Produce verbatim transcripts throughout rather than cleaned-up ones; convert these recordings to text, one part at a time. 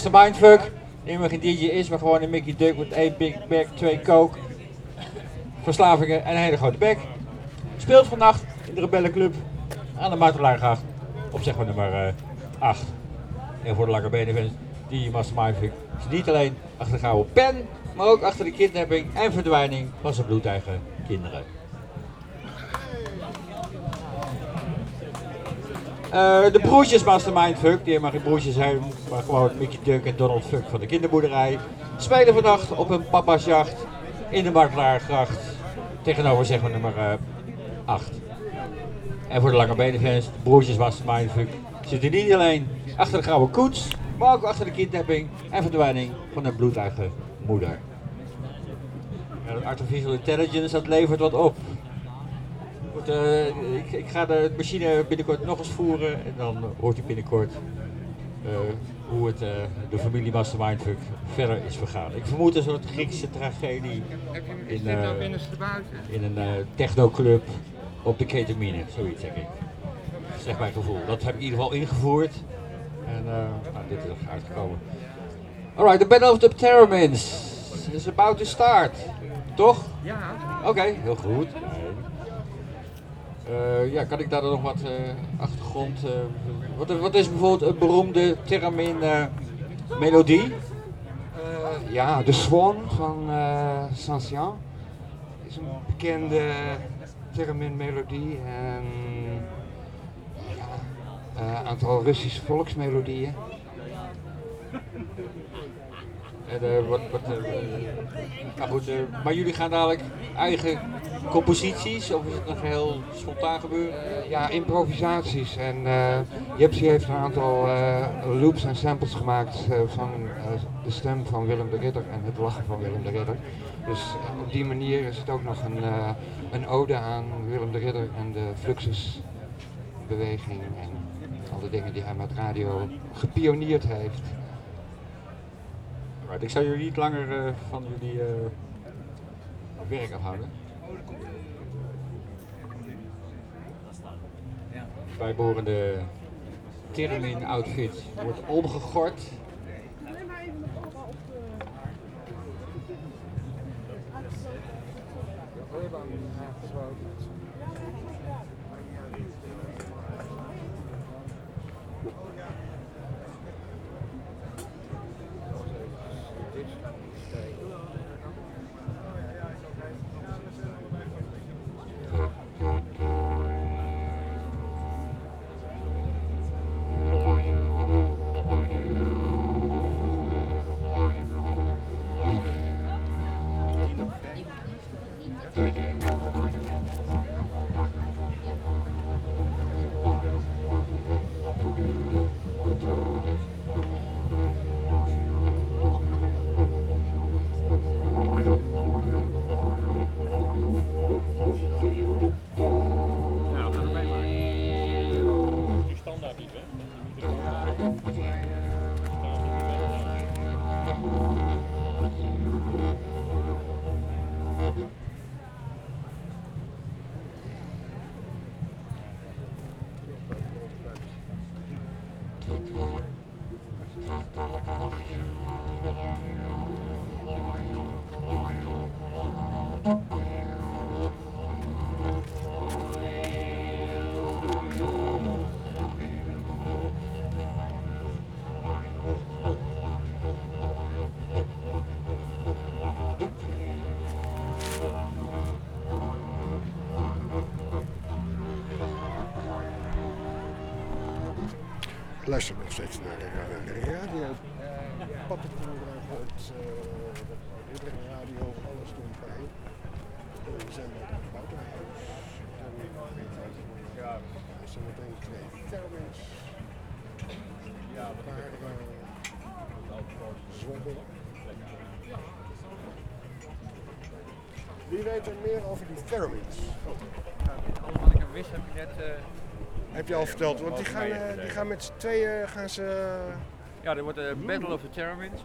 Het is een mindfuck. Helemaal geen D J is, maar gewoon een Mickey Duck met één Big Mac, twee Coke, verslavingen en een hele grote bek. Speelt vannacht in de Rebellenclub aan de Martelaargracht op zeg maar nummer uh, acht. En voor de lange benen fans, die Master Mindfuck is niet alleen achter de gouden pen, maar ook achter de kidnapping en verdwijning van zijn bloedeigen kinderen. Uh, de broertjes Master Mindfuck, die helemaal geen broertjes zijn, maar gewoon Mickey Duck en Donald Fuck van de kinderboerderij, spelen vannacht op een papa's jacht in de Martelaargracht tegenover zeg maar nummer uh, acht. En voor de lange benen fans, de broertjes Master Mindfuck zitten niet alleen achter de gouden koets, maar ook achter de kidnapping en verdwijning van hun bloedeigen moeder. Ja, de artificial intelligence, dat levert wat op. Goed, uh, ik, ik ga de machine binnenkort nog eens voeren en dan uh, hoort u binnenkort uh, hoe het uh, de familie Master Mindfuck verder is vergaan. Ik vermoed een soort Griekse tragedie in, uh, in een uh, technoclub op de ketamine, zoiets denk ik. Dat is echt mijn gevoel. Dat heb ik in ieder geval ingevoerd en uh, nou, dit is er uitgekomen. Alright, the Battle of the Terramins is about to start. Toch? Ja. Oké, okay, heel goed. Uh, ja, kan ik daar dan nog wat uh, achtergrond... Uh, wat, wat is bijvoorbeeld een beroemde Terramin uh, melodie? Uh, ja, de Swan van uh, Saint-Saëns is een bekende Terramin melodie. En ja, een uh, aantal Russische volksmelodieën. En, uh, wat, wat, uh, nou goed, uh, maar jullie gaan dadelijk eigen composities of is het nog heel spontaan gebeuren? Uh, ja, improvisaties. En uh, Jepsi heeft een aantal uh, loops en samples gemaakt uh, van uh, de stem van Willem de Ridder en het lachen van Willem de Ridder. Dus uh, op die manier is het ook nog een, uh, een ode aan Willem de Ridder en de Fluxusbeweging en alle dingen die hij met radio gepioneerd heeft. Right, ik zou jullie niet langer uh, van jullie uh, werk afhouden. Bijbehorende Terramin outfit wordt omgegord. Ik luister nog steeds naar de, de radio. Pappenkoer uit uh, de radio, alles doen bij. We zijn bij het buitenhuis. Ja, er zijn meteen twee Terramins. Ja, een paar uh, zwobben. Wie weet er meer over die Terramins? Alles wat ik hem wist heb ik net... Uh... Heb je al verteld, want die gaan, uh, die gaan met z'n tweeën gaan ze... Uh... Ja, er wordt de uh, Battle of the Terramins.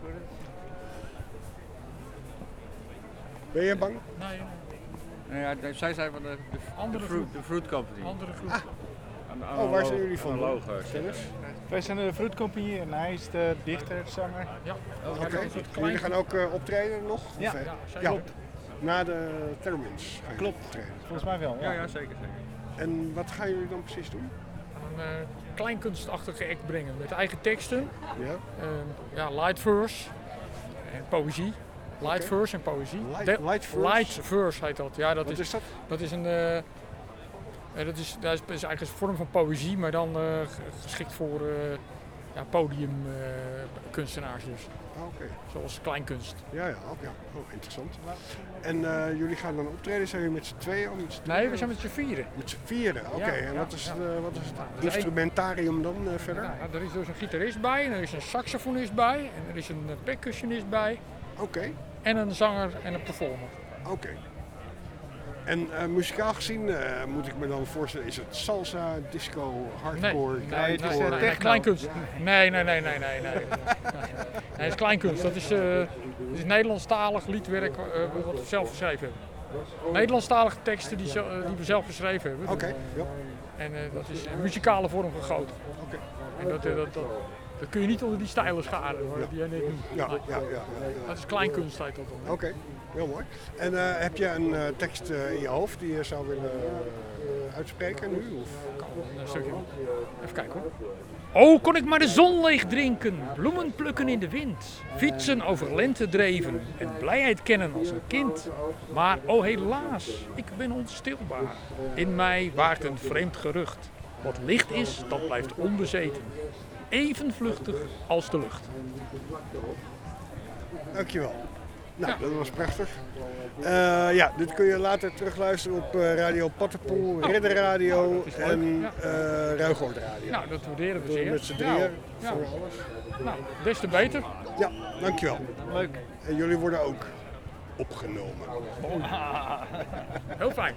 Ben je bang? Nee, nee. Ja, zij zijn van de, de, de, fruit, de Fruit Company. Andere groep. Ah. Oh, waar zijn jullie van? Analoge. Kennis? Wij zijn de Fruitcompagnie en hij is de dichter, zanger. Ja. Oké, okay. Jullie gaan ook uh, optreden nog? Ja, of, uh, ja, ja. klopt. Na de Termins. Klopt, optreden. Volgens mij wel. Ja, ja, zeker, zeker. En wat gaan jullie dan precies doen? Een uh, kleinkunstachtige act brengen met eigen teksten. Ja, Uh, ja, light verse en poëzie. Light Okay. verse en poëzie. Light, De- light verse? Light verse heet dat. Ja, dat Wat is, is dat? dat is een. Uh, uh, dat, is, dat is eigenlijk een vorm van poëzie, maar dan uh, geschikt voor uh, ja, podiumkunstenaars uh, dus. Ah, oké. Okay. Zoals kleinkunst. Ja, ja, oké. Okay. Oh, interessant. En uh, jullie gaan dan optreden, zijn jullie met z'n tweeën? Of met z'n Nee, we zijn met z'n vieren. Met z'n vieren, oké. Okay. Ja, en ja, wat is, ja. uh, wat is het Ja, instrumentarium dan uh, verder? Ja, er is dus een gitarist bij, en er is een saxofonist bij, en er is een uh, percussionist bij. Oké. Okay. En een zanger en een performer. Oké. Okay. En uh, muzikaal gezien uh, moet ik me dan voorstellen, is het salsa, disco, hardcore, nee, nee, het is, uh, nee, techno. nee, kleinkunst. Nee, nee, nee, nee, nee. Nee, nee het is kleinkunst. Dat is, uh, dat is Nederlandstalig liedwerk uh, wat we zelf geschreven hebben. Nederlandstalige teksten die, uh, die we zelf geschreven hebben. Oké, okay, ja. En uh, dat is in muzikale vorm gegoten. Oké. Okay. En dat, uh, dat, dat, dat kun je niet onder die stijlen scharen hoor, ja. die jij net noemt. Ja, ja, ja, ja, ja. Dat is kleinkunst heet dat dan. Oké. Okay. Heel mooi. En uh, heb je een uh, tekst uh, in je hoofd die je zou willen uh, uitspreken nu? Of? Kan een stukje. Even kijken hoor. Oh, kon ik maar de zon leeg drinken, bloemen plukken in de wind, fietsen over lentedreven en blijheid kennen als een kind. Maar oh helaas, ik ben onstilbaar. In mij waart een vreemd gerucht. Wat licht is, dat blijft onbezeten. Even vluchtig als de lucht. Dankjewel. Nou, ja. dat was prachtig. Uh, ja, dit kun je later terugluisteren op uh, Radio Pattenpoel, oh. Ridderradio en uh, Ruigoord Radio. Nou, dat waarderen we zeer. Met z'n drieën ja. voor ja. alles. Nou, des te beter. Ja, dankjewel. Leuk. En jullie worden ook opgenomen. Oh. Heel fijn.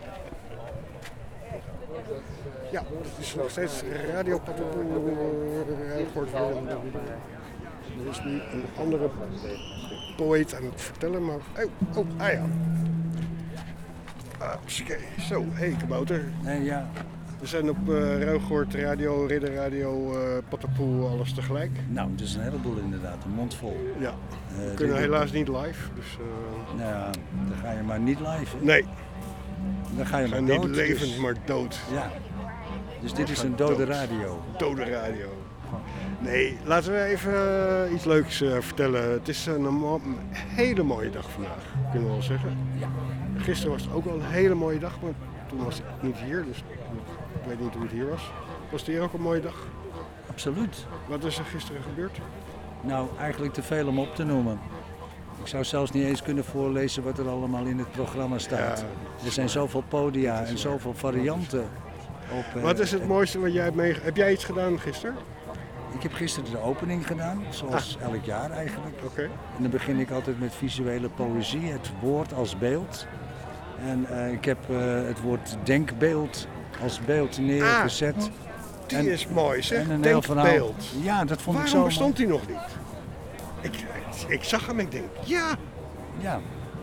Ja, het is nog steeds Radio Pattenpoel, Ruigoord Radio. Er is nu een andere poëet aan het vertellen, maar... Oh, oh ah ja. Ah, okay. Zo, hé hey, kabouter. Nee, ja. We zijn op uh, Ruigoord Radio, Ridderradio, uh, Pattenpoel, alles tegelijk. Nou, het is een heleboel inderdaad, een mond vol. Ja, we uh, kunnen dit, helaas niet live, dus... Uh... Nou ja, dan ga je maar niet live. Hè? Nee. Dan ga je we maar gaan dood. niet levend, dus... maar dood. Ja. Dus dit is een dode dood. radio. Dode radio. Nee, laten we even uh, iets leuks uh, vertellen. Het is een, een hele mooie dag vandaag, kunnen we wel zeggen. Ja. Gisteren was het ook wel een hele mooie dag, maar toen was ik niet hier, dus ik weet niet hoe het hier was. Was het hier ook een mooie dag? Absoluut. Wat is er gisteren gebeurd? Nou, eigenlijk te veel om op te noemen. Ik zou zelfs niet eens kunnen voorlezen wat er allemaal in het programma staat. Ja. Er zijn zoveel podia en zoveel varianten. Op, uh, wat is het mooiste wat jij hebt meegemaakt? Heb jij iets gedaan gisteren? Ik heb gisteren de opening gedaan, zoals ah. elk jaar eigenlijk. Okay. En dan begin ik altijd met visuele poëzie, het woord als beeld. En uh, ik heb uh, het woord denkbeeld als beeld neergezet. Ah, die en, is mooi zeg, en een denkbeeld. Heel ja, dat vond Waarom ik zo. Waarom bestond die nog niet? Ik, ik zag hem en ik denk, ja. Ja.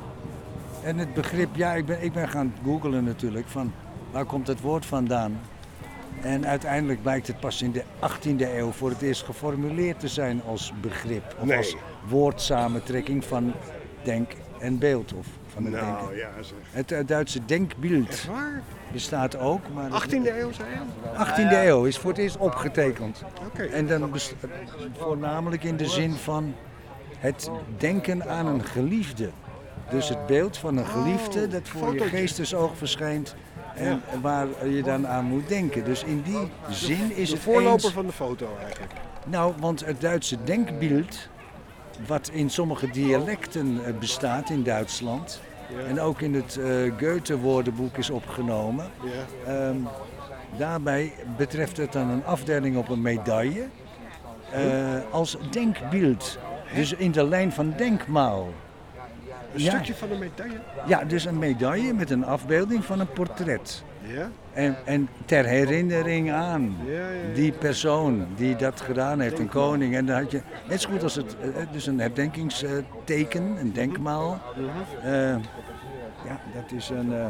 En het begrip, ja, ik ben, ik ben gaan googlen natuurlijk, van waar komt het woord vandaan? En uiteindelijk blijkt het pas in de achttiende eeuw voor het eerst geformuleerd te zijn als begrip. Of nee. als woordsamentrekking van denk en beeld. Of van het nou, denken. Ja, zeg. Het uh, Duitse denkbeeld Echt waar? bestaat ook. Maar achttiende eeuw zei je? achttiende eeuw is voor het eerst opgetekend. Okay. En dan best, voornamelijk in de zin van het denken aan een geliefde. Dus het beeld van een geliefde dat voor je geestesoog verschijnt. En ja. waar je dan aan moet denken. Dus in die zin is de het voorloper eens... van de foto eigenlijk. Nou, want het Duitse denkbeeld, wat in sommige dialecten bestaat in Duitsland... Ja. En ook in het uh, Goethe-woordenboek is opgenomen. Ja. Um, daarbij betreft het dan een afdeling op een medaille uh, als denkbeeld. Dus in de lijn van denkmaal. Een ja. stukje van een medaille? Ja, dus een medaille met een afbeelding van een portret. Ja? En, en ter herinnering aan ja, ja, ja. die persoon die dat gedaan heeft, een koning. En dan had je, net zo goed als het, dus een herdenkingsteken, een denkmaal. Uh, Ja, dat is een, uh,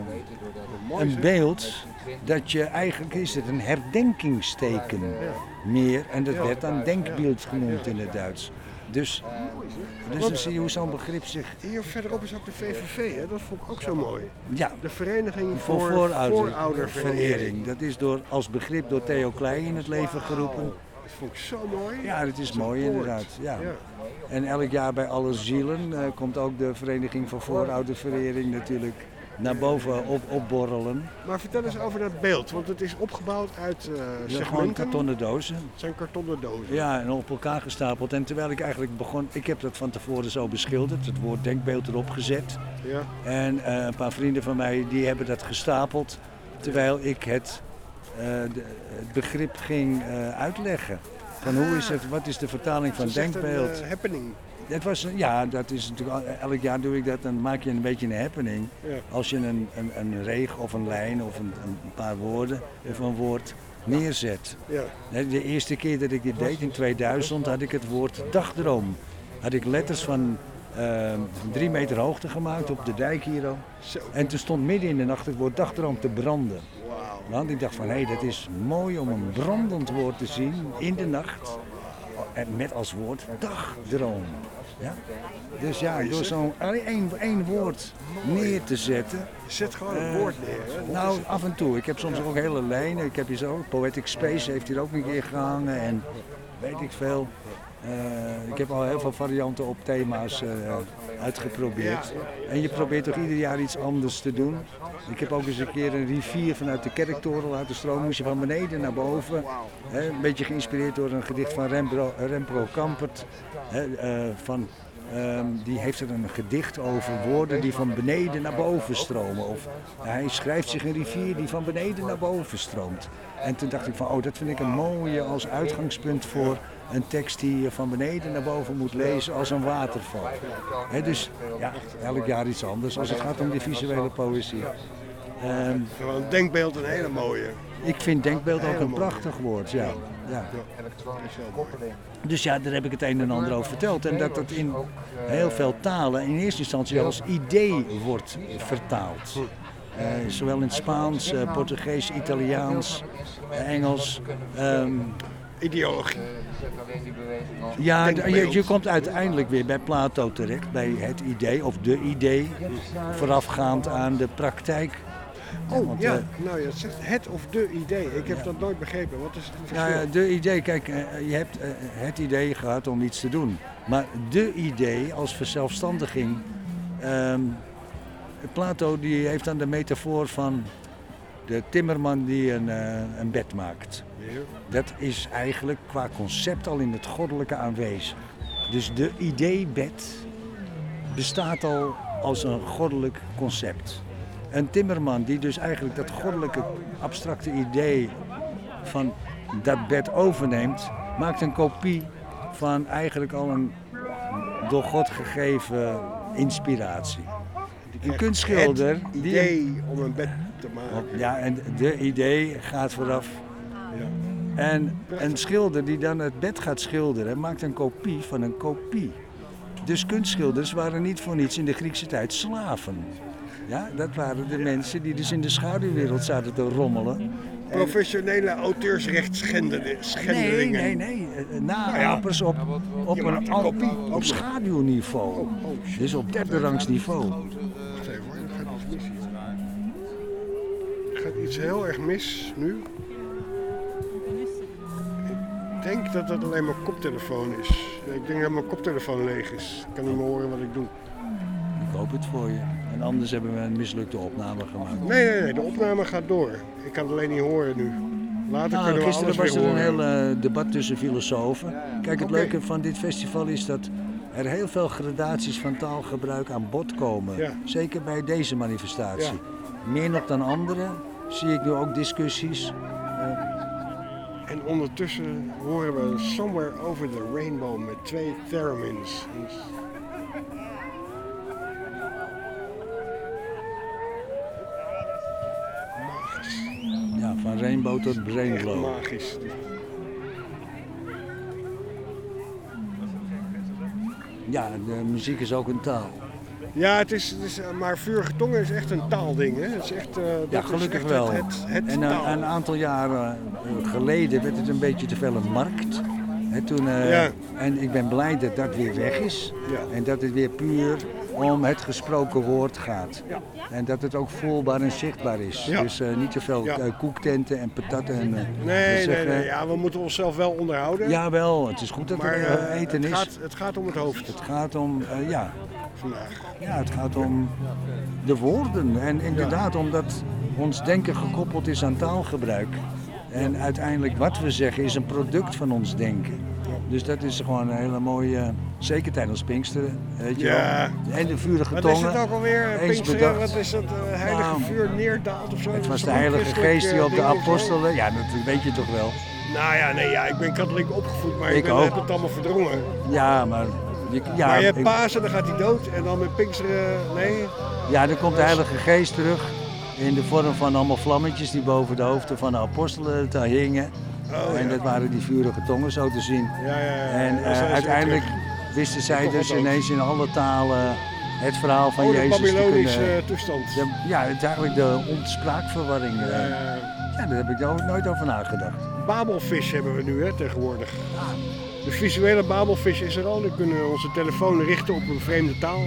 een beeld dat je eigenlijk is het een herdenkingsteken meer. En dat werd dan denkbeeld genoemd in het Duits. Dus, dus dan zie je hoe zo'n begrip zich... Hier verderop is ook de V V V, hè? Dat vond ik ook zo mooi. Ja, de Vereniging voor, voor voorouder, Voorouderverering. Dat is door, als begrip door Theo Klei in het leven geroepen. Dat vond ik zo mooi. Ja, dat is mooi inderdaad. Ja. Ja. En elk jaar bij Alle Zielen uh, komt ook de Vereniging voor Voorouderverering natuurlijk naar boven op, opborrelen. Maar vertel eens over dat beeld, want het is opgebouwd uit uh, segmenten. Gewoon kartonnen dozen. Het zijn kartonnen dozen. Ja, en op elkaar gestapeld. En terwijl ik eigenlijk begon, ik heb dat van tevoren zo beschilderd, het woord denkbeeld erop gezet. Ja. En uh, een paar vrienden van mij die hebben dat gestapeld, terwijl ik het, uh, de, het begrip ging uh, uitleggen. Van hoe is het, wat is de vertaling van denkbeeld? Een uh, happening. Dat was, ja, dat is natuurlijk, elk jaar doe ik dat, dan maak je een beetje een happening. Ja. Als je een, een, een reeg of een lijn of een, een paar woorden ja. of een woord neerzet. Ja. De eerste keer dat ik dit deed, in tweeduizend, had ik het woord dagdroom. Had ik letters van uh, drie meter hoogte gemaakt op de dijk hier al. En toen stond midden in de nacht het woord dagdroom te branden. Want ik dacht van, hé, hey, dat is mooi om een brandend woord te zien in de nacht. En met als woord dagdroom. Ja? Dus ja, door zo'n één, één woord neer te zetten. Je zet gewoon een uh, woord neer. Hè? Nou, af en toe. Ik heb soms ook hele lijnen. Ik heb hier zo, Poetic Space heeft hier ook een keer gehangen en weet ik veel. Uh, ik heb al heel veel varianten op thema's uh, uitgeprobeerd. En je probeert toch ieder jaar iets anders te doen. Ik heb ook eens een keer een rivier vanuit de kerktoren laten stromen. Moest je van beneden naar boven. Hè, een beetje geïnspireerd door een gedicht van Rembro, Rembro Kampert. Hè, uh, van, um, die heeft er een gedicht over woorden die van beneden naar boven stromen. Of uh, hij schrijft zich een rivier die van beneden naar boven stroomt. En toen dacht ik van, oh, dat vind ik een mooie als uitgangspunt voor een tekst die je van beneden naar boven moet lezen als een waterval. He, dus ja, elk jaar iets anders als het gaat om die visuele poëzie. Um, Gewoon denkbeeld een hele mooie. Ik vind denkbeeld ook een prachtig woord, ja. ja. Dus ja, daar heb ik het een en ander over verteld. En dat het in heel veel talen in eerste instantie als idee wordt vertaald. Uh, zowel in het Spaans, uh, Portugees, Italiaans, uh, Engels. Um, Ideologie. Ja, je, je komt uiteindelijk weer bij Plato terecht, bij het idee of de idee, voorafgaand aan de praktijk. Oh want, ja, uh, nou je zegt het of de idee. Ik heb ja. dat nooit begrepen. Wat is het verschil? Ja, de idee, kijk, uh, je hebt uh, het idee gehad om iets te doen. Maar de idee als verzelfstandiging, um, Plato die heeft dan de metafoor van de timmerman die een, uh, een bed maakt. Dat is eigenlijk qua concept al in het goddelijke aanwezig. Dus de ideebed bestaat al als een goddelijk concept. Een timmerman die dus eigenlijk dat goddelijke abstracte idee van dat bed overneemt, maakt een kopie van eigenlijk al een door God gegeven inspiratie. Een kunstschilder het idee die, om een bed te maken. Ja, en de idee gaat vooraf. Ja. En een schilder die dan het bed gaat schilderen, maakt een kopie van een kopie. Dus kunstschilders waren niet voor niets in de Griekse tijd slaven. Ja, dat waren de mensen die dus in de schaduwwereld zaten te rommelen. Professionele auteursrechtsschendelingen. Nee, nee, nee. Naapers op, op een kopie, op schaduwniveau. Oh, oh, dus op derde rangs niveau. Wacht even hoor, er gaat iets mis hier. Er gaat iets heel erg mis nu. Ik denk dat dat alleen mijn koptelefoon is. Ik denk dat mijn koptelefoon leeg is. Ik kan niet meer horen wat ik doe. Ik hoop het voor je. En anders hebben we een mislukte opname gemaakt. Nee, nee, nee. De opname gaat door. Ik kan het alleen niet horen nu. Later nou, kunnen we gisteren alles was er weer een heel uh, debat tussen filosofen. Kijk, het okay. leuke van dit festival is dat er heel veel gradaties van taalgebruik aan bod komen. Ja. Zeker bij deze manifestatie. Ja. Meer nog dan andere zie ik nu ook discussies. Uh, En ondertussen horen we Somewhere Over the Rainbow met twee theremins. Magisch. Ja, van rainbow tot brainblow. Magisch. Ja, de muziek is ook een taal. Ja, het is, het is, uh, maar vurige tongen is echt een taalding. Hè? Het is echt, uh, dat Ja, is gelukkig echt wel. Het, het, het En uh, taal. een aantal jaren uh, geleden werd het een beetje te veel een markt. Hè, toen, uh, Ja. En ik ben blij dat dat weer weg is. Ja. En dat het weer puur om het gesproken woord gaat. Ja. En dat het ook voelbaar en zichtbaar is. Ja. Dus uh, niet te veel Ja. uh, koektenten en patatten. En, uh, Nee, dat nee, zeggen- nee. Ja, we moeten onszelf wel onderhouden. Jawel, het is goed dat maar er uh, uh, eten het, is. gaat, het gaat om het hoofd Het gaat om, uh, ja, vandaag. ja, het gaat om de woorden. En inderdaad, omdat ons denken gekoppeld is aan taalgebruik. En uiteindelijk wat we zeggen is een product van ons denken. Dus dat is gewoon een hele mooie, zeker tijdens Pinksteren, weet je Ja. wel. En de vurige Wat tongen. is het ook alweer? Eens Pinksteren, bedacht. wat is dat? Uh, heilige Nou, vuur neerdaalt of zo? Het Dat was is de toch een Heilige christelijk, Geest die uh, op de ding of zo? apostelen, ja dat weet je toch wel. Nou ja, nee, ja, ik ben katholiek opgevoed, maar ik, Ik ben, ook. heb het allemaal verdrongen. Ja, maar... Je, ja, maar je hebt ik- Pasen, dan gaat hij dood en dan met Pinksteren, nee. ja, dan komt de Heilige Geest terug in de vorm van allemaal vlammetjes die boven de hoofden van de apostelen te hingen. Oh, En ja. dat waren die vurige tongen zo te zien. Ja, ja, ja. En Dan zijn uh, ze weer uiteindelijk terug. wisten zij Toch wel dus dood. ineens in alle talen het verhaal van Oh, de Jezus te Babylonische kunnen... uh, toestand. De, ja, het is eigenlijk de ontspraakverwarring. uh. Uh, Ja, daar heb ik ook nooit over nagedacht. Babelfish hebben we nu hè, tegenwoordig. De visuele babelfish is er al. Dan kunnen we onze telefoon richten op een vreemde taal.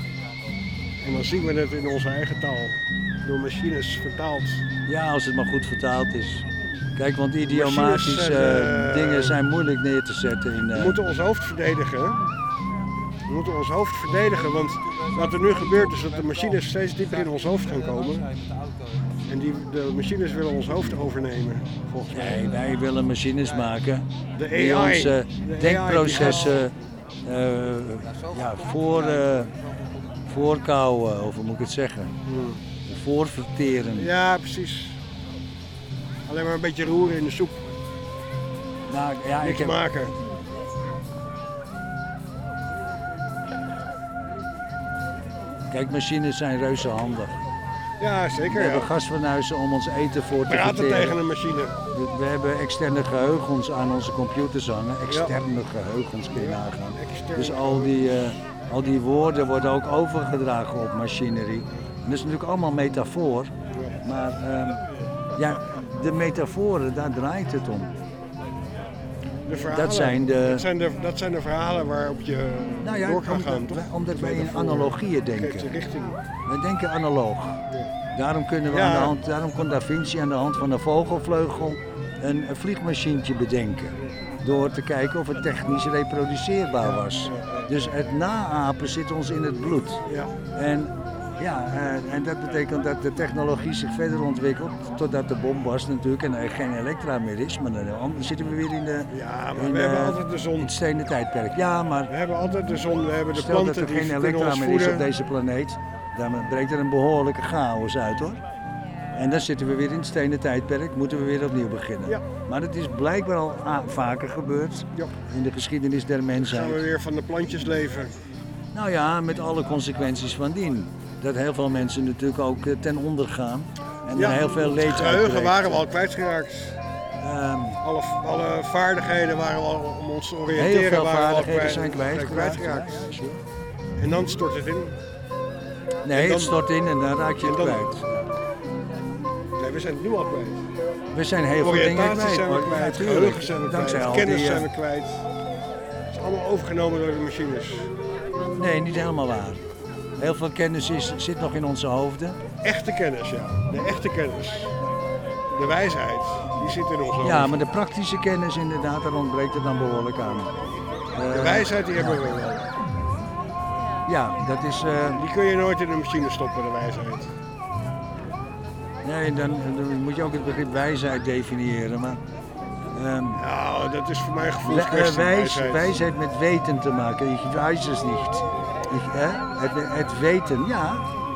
En dan zien we het in onze eigen taal. Door machines vertaald. Ja, als het maar goed vertaald is. Kijk, want idiomatische Machines zijn, uh, dingen zijn moeilijk neer te zetten. In, uh, We moeten ons hoofd verdedigen. Hè? We moeten ons hoofd verdedigen, want wat er nu gebeurt is dat de machines steeds dieper in ons hoofd gaan komen. En die, de machines willen ons hoofd overnemen, volgens mij. Nee, wij willen machines maken De die A I. onze De denkprocessen uh, ja, voor, uh, voorkouwen, of hoe moet ik het zeggen, Hmm. voorverteren. Ja, precies. Alleen maar een beetje roeren in de soep. Nou, ja, ik Niks heb, maken. kijk, machines zijn reuze handig. Ja, We zeker. hebben Ja. gasfornuizen om ons eten voor te Praten verteren. tegen een machine. We, we hebben externe geheugens aan onze computers hangen. Externe geheugens kun je nagaan. Externe Dus al die, uh, al die woorden worden ook overgedragen op machinerie. En dat is natuurlijk allemaal metafoor. Maar uh, ja, de metaforen, daar draait het om. De verhalen, Dat zijn de- dat zijn de, dat zijn de verhalen waarop je Nou ja, door kan omdat, gaan. Toch? wij- omdat wij in Metafoor analogieën geeft je denken. richting. We denken analoog. Daarom kunnen we Ja. aan de hand, daarom kon Da Vinci aan de hand van een vogelvleugel een, een vliegmachientje bedenken. Door te kijken of het technisch reproduceerbaar was. Dus het naapen zit ons in het bloed. Ja. En, ja, eh, en dat betekent dat de technologie zich verder ontwikkelt, totdat de bom was natuurlijk en er geen elektra meer is. Maar dan, dan zitten we weer in, de, Ja, maar in, we de- hebben altijd de in zon. het stenen tijdperk. Ja, maar We hebben altijd de zon, we hebben de stel dat planten er die geen kunnen elektra ons meer is op voeden. deze planeet, dan breekt er een behoorlijke chaos uit hoor. En dan zitten we weer in het stenen tijdperk, moeten we weer opnieuw beginnen. Ja. Maar het is blijkbaar al a- vaker gebeurd Ja. in de geschiedenis der Dan mensheid. gaan we weer van de plantjes leven. Nou ja, met alle consequenties van dien. Dat heel veel mensen natuurlijk ook eh, ten onder gaan. En er heel veel leed Het geheugen uitbreekt. waren we al kwijtgeraakt. Ehm, Alle, alle vaardigheden waren we al om ons te oriënteren. heel veel waren we al vaardigheden kwijt- zijn kwijtgeraakt. kwijtgeraakt. Ja, sure. En dan stort het in. Nee, En dan- het stort in en dan raak je het en dan- kwijt. Nee, we zijn het nu al kwijt. We zijn heel veel dingen Oriëntatie kwijt. zijn we hoor. kwijt, Ja, tuurlijk. geheugen zijn we Dankzij kwijt, al kennis die, eh, zijn we kwijt. Het is allemaal overgenomen door de machines. Nee, niet helemaal waar. Heel veel kennis is, zit nog in onze hoofden. Echte kennis, ja. De echte kennis. De wijsheid, die zit in ons hoofd. Ja, maar de praktische kennis inderdaad, daar ontbreekt het dan behoorlijk aan. De Eh, wijsheid, die hebben we wel. Ja, dat is... eh, Die kun je nooit in de machine stoppen, de wijsheid. nee, dan, dan moet je ook het begrip wijsheid definiëren. Maar, ehm, Nou, dat is voor mij een we- gevoelskwestie, eh, wijs, wijsheid. wijsheid met weten te maken. Ik weet het niet. Ik, hè? Het, het weten, ja.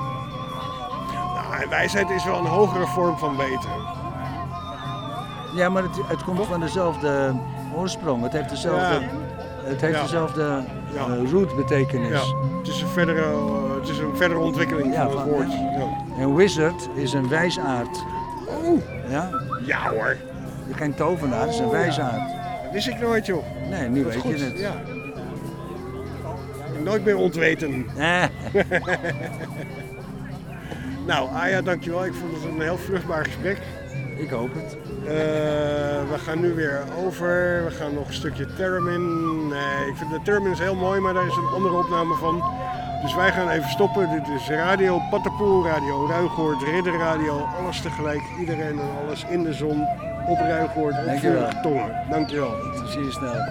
Nou, en wijsheid is wel een hogere vorm van weten. Ja, maar het, het komt van dezelfde oorsprong. Het heeft dezelfde, Ja. het heeft Ja. dezelfde Ja. eh, rootbetekenis. Ja, het is een verdere, eh, het is een verdere ontwikkeling Ja, van het van- woord. ja. Ja. Een wizard is een wijsaard. Oeh, Ja? ja hoor. Geen tovenaar, het is een Oh, ja. wijsaard. Dat wist ik nooit, joh. Nee, nu Dat is weet goed. je het. Ja. En nooit meer ontweten. Nou, Aya, dankjewel. Ik vond het een heel vruchtbaar gesprek. Ik hoop het. Uh, we gaan nu weer over. We gaan nog een stukje Theremin. Nee, ik vind de Theremin is heel mooi, maar daar is een andere opname van. Dus wij gaan even stoppen. Dit is Radio Patapoel, Radio Ruigoord, Ridderradio. Alles tegelijk, iedereen en alles in de zon. Op Ruigoord, op Dankjewel. Vuurige Tongen. Dankjewel. Zie je snel.